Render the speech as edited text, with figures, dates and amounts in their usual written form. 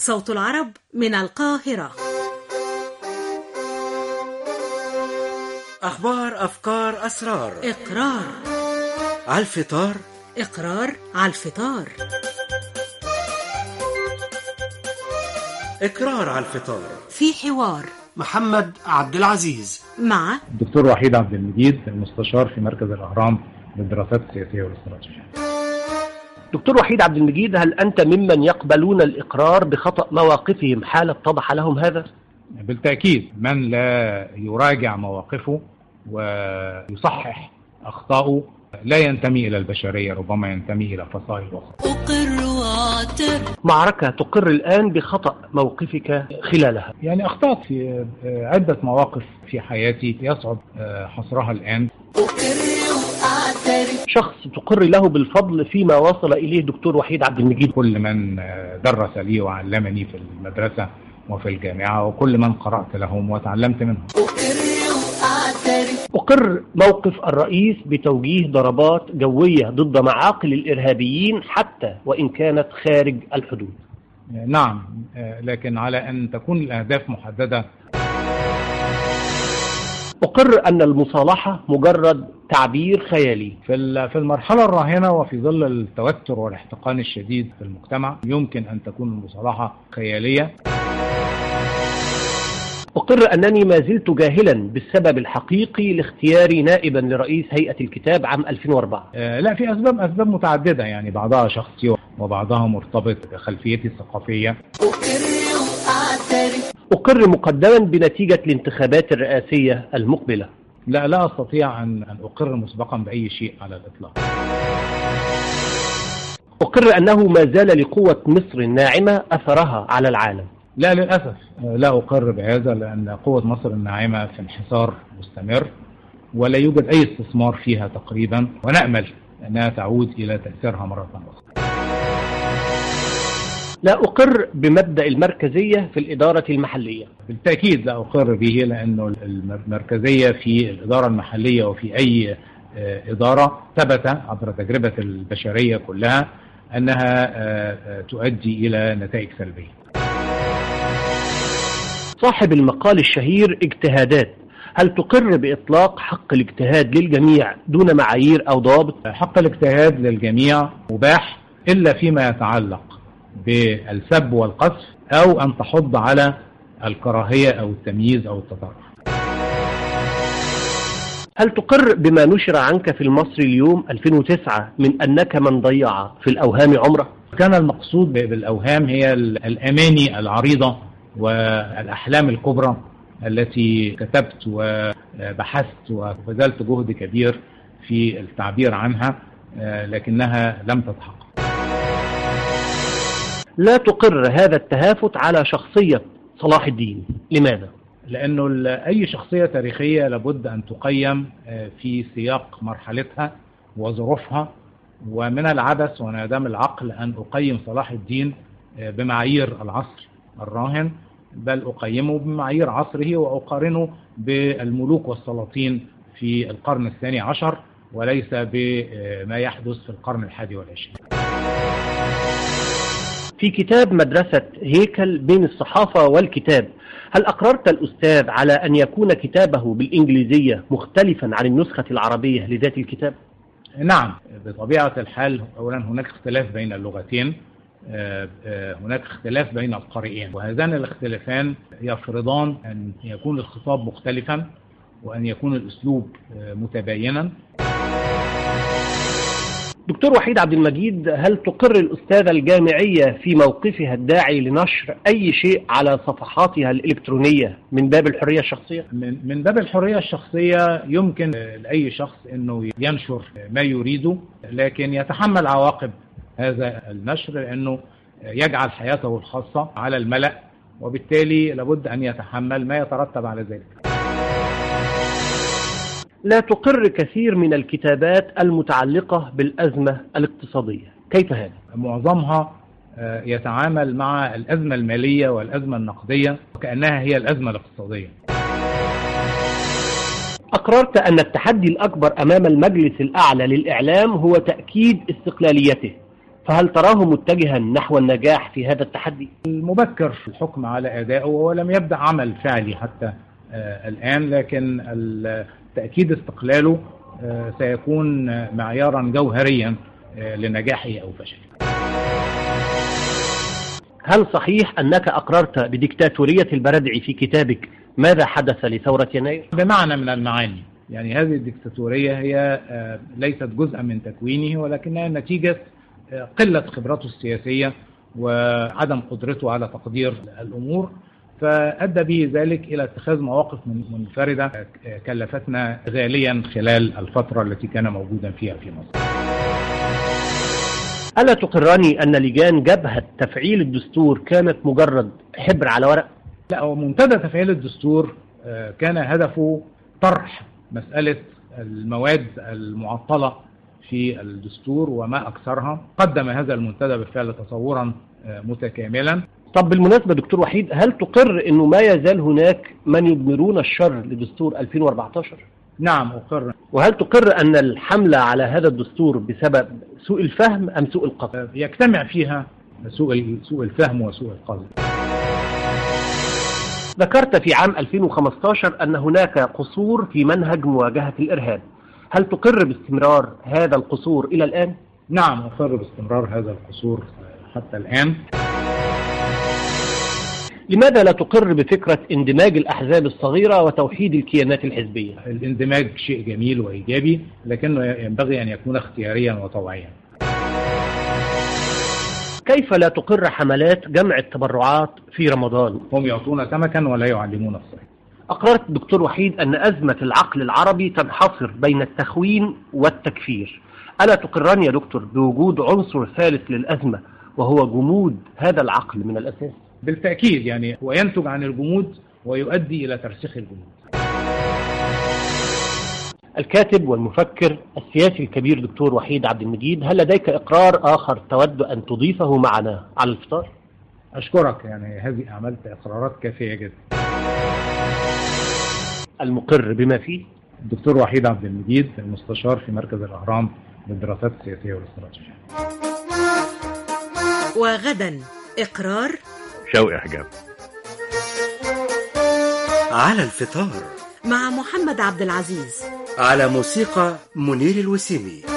صوت العرب من القاهرة. أخبار، أفكار، أسرار. إقرار على الفطار. إقرار على الفطار. إقرار على الفطار. في حوار محمد عبد العزيز مع الدكتور وحيد عبد المجيد، المستشار في مركز الأهرام للدراسات السياسية والاستراتيجية. دكتور وحيد عبد المجيد، هل أنت ممن يقبلون الإقرار بخطأ مواقفهم حال اتضح لهم هذا؟ بالتأكيد، من لا يراجع مواقفه ويصحح أخطاءه لا ينتمي إلى البشرية، ربما ينتمي إلى فصائل أخرى. أقر وأعترف. معركة تقر الآن بخطأ موقفك خلالها. يعني أخطأت في عدة مواقف في حياتي يصعب حصرها الآن. أقر وأعترف. شخص تقر له بالفضل فيما وصل إليه دكتور وحيد عبد المجيد. كل من درس لي وعلمني في المدرسة وفي الجامعة، وكل من قرأت لهم وتعلمت منهم. أقر موقف الرئيس بتوجيه ضربات جوية ضد معاقل الإرهابيين حتى وإن كانت خارج الحدود. نعم، لكن على أن تكون الأهداف محددة. أقر أن المصالحة مجرد تعبير خيالي. في المرحلة الراهنة وفي ظل التوتر والاحتقان الشديد في المجتمع يمكن أن تكون المصالحة خيالية. أقر أنني ما زلت جاهلا بالسبب الحقيقي لاختياري نائبا لرئيس هيئة الكتاب عام 2004. لا، في أسباب متعددة، يعني بعضها شخصي وبعضها مرتبط بخلفيتي الثقافية. أقر مقدما بنتيجة الانتخابات الرئاسية المقبلة. لا أستطيع أن أقر مسبقا بأي شيء على الإطلاق. أقر أنه ما زال لقوة مصر الناعمة أثرها على العالم. لا، للأسف لا أقر بهذا، لأن قوة مصر الناعمة في انحسار مستمر ولا يوجد أي استثمار فيها تقريبا، ونأمل أنها تعود إلى تأثيرها مرة أخرى. لا أقر بمبدأ المركزية في الإدارة المحلية. بالتأكيد لا أقر به، لأنه المركزية في الإدارة المحلية وفي أي إدارة ثبت عبر تجربة البشرية كلها أنها تؤدي إلى نتائج سلبية. صاحب المقال الشهير اجتهادات، هل تقر بإطلاق حق الاجتهاد للجميع دون معايير أو ضوابط؟ حق الاجتهاد للجميع مباح إلا فيما يتعلق بالسب والقذف أو أن تحض على الكراهية أو التمييز أو التطرف. هل تقر بما نشر عنك في المصري اليوم 2009 من أنك من ضيع في الأوهام عمره؟ كان المقصود بالأوهام هي الأماني العريضة والأحلام الكبرى التي كتبت وبحثت وبذلت جهد كبير في التعبير عنها، لكنها لم تتحقق. لا تقر هذا التهافت على شخصية صلاح الدين، لماذا؟ لأنه أي شخصية تاريخية لابد أن تقيم في سياق مرحلتها وظروفها، ومن العبث وانعدام العقل أن أقيم صلاح الدين بمعايير العصر الراهن، بل أقيمه بمعايير عصره وأقارنه بالملوك والسلاطين في القرن الثاني عشر وليس بما يحدث في القرن 21. في كتاب مدرسة هيكل بين الصحافة والكتاب، هل أقررت الأستاذ على أن يكون كتابه بالإنجليزية مختلفا عن النسخة العربية لذات الكتاب؟ نعم، بطبيعة الحال. أولا هناك اختلاف بين اللغتين، هناك اختلاف بين القارئين، وهذان الاختلافان يفرضان أن يكون الخطاب مختلفا وأن يكون الأسلوب متباينا. دكتور وحيد عبد المجيد، هل تقر الأستاذة الجامعية في موقفها الداعي لنشر أي شيء على صفحاتها الإلكترونية من باب الحرية الشخصية؟ من باب الحرية الشخصية يمكن لأي شخص أنه ينشر ما يريده، لكن يتحمل عواقب هذا النشر لأنه يجعل حياته الخاصة على الملأ، وبالتالي لابد أن يتحمل ما يترتب على ذلك. لا تقر كثير من الكتابات المتعلقة بالأزمة الاقتصادية، كيف هذا؟ معظمها يتعامل مع الأزمة المالية والأزمة النقدية وكأنها هي الأزمة الاقتصادية. أقررت أن التحدي الأكبر أمام المجلس الأعلى للإعلام هو تأكيد استقلاليته، فهل تراه متجها نحو النجاح في هذا التحدي؟ المبكر في الحكم على أدائه، ولم يبدأ عمل فعلي حتى الآن، لكن تأكيد استقلاله سيكون معيارا جوهريا لنجاحه أو فشله. هل صحيح أنك أقررت بديكتاتورية البردعي في كتابك ماذا حدث لثورة يناير؟ بمعنى من المعاني، يعني هذه الديكتاتورية هي ليست جزءا من تكوينه، ولكنها نتيجة قلة خبرته السياسية وعدم قدرته على تقدير الأمور، فأدى به ذلك إلى اتخاذ مواقف منفردة كلفتنا غاليا خلال الفترة التي كان موجودا فيها في مصر. ألا تقرني أن لجان جبهة تفعيل الدستور كانت مجرد حبر على ورق؟ لا، ومنتدى تفعيل الدستور كان هدفه طرح مسألة المواد المعطلة في الدستور وما أكثرها. قدم هذا المنتدى بالفعل تصورا متكاملا. طب بالمناسبة دكتور وحيد، هل تقر أنه ما يزال هناك من يضمرون الشر لدستور 2014؟ نعم أقر. وهل تقر أن الحملة على هذا الدستور بسبب سوء الفهم أم سوء القصد؟ يجتمع فيها سوء الفهم وسوء القصد. ذكرت في عام 2015 أن هناك قصور في منهج مواجهة الإرهاب، هل تقر باستمرار هذا القصور إلى الآن؟ نعم أقر باستمرار هذا القصور حتى الآن. لماذا لا تقر بفكرة اندماج الأحزاب الصغيرة وتوحيد الكيانات الحزبية؟ الاندماج شيء جميل وإيجابي، لكنه ينبغي أن يكون اختياريا وطوعيا. كيف لا تقر حملات جمع التبرعات في رمضان؟ هم يعطون سمكا ولا يعلمون الصيد. أقررت دكتور وحيد أن أزمة العقل العربي تنحصر بين التخوين والتكفير. ألا تقرني يا دكتور بوجود عنصر ثالث للأزمة وهو جمود هذا العقل من الأساس؟ بالتأكيد، يعني هو ينتج عن الجمود ويؤدي إلى ترسيخ الجمود. الكاتب والمفكر السياسي الكبير دكتور وحيد عبد المجيد، هل لديك إقرار آخر تود أن تضيفه معنا على الفطار؟ أشكرك، يعني هذه عملت إقرارات كافية جدا. المقر بما فيه الدكتور وحيد عبد المجيد، المستشار في مركز الأهرام للدراسات السياسية والاستراتيجية. وغدا إقرار شوقي حجاب على الفطار مع محمد عبد العزيز، على موسيقى منير الوسيمي.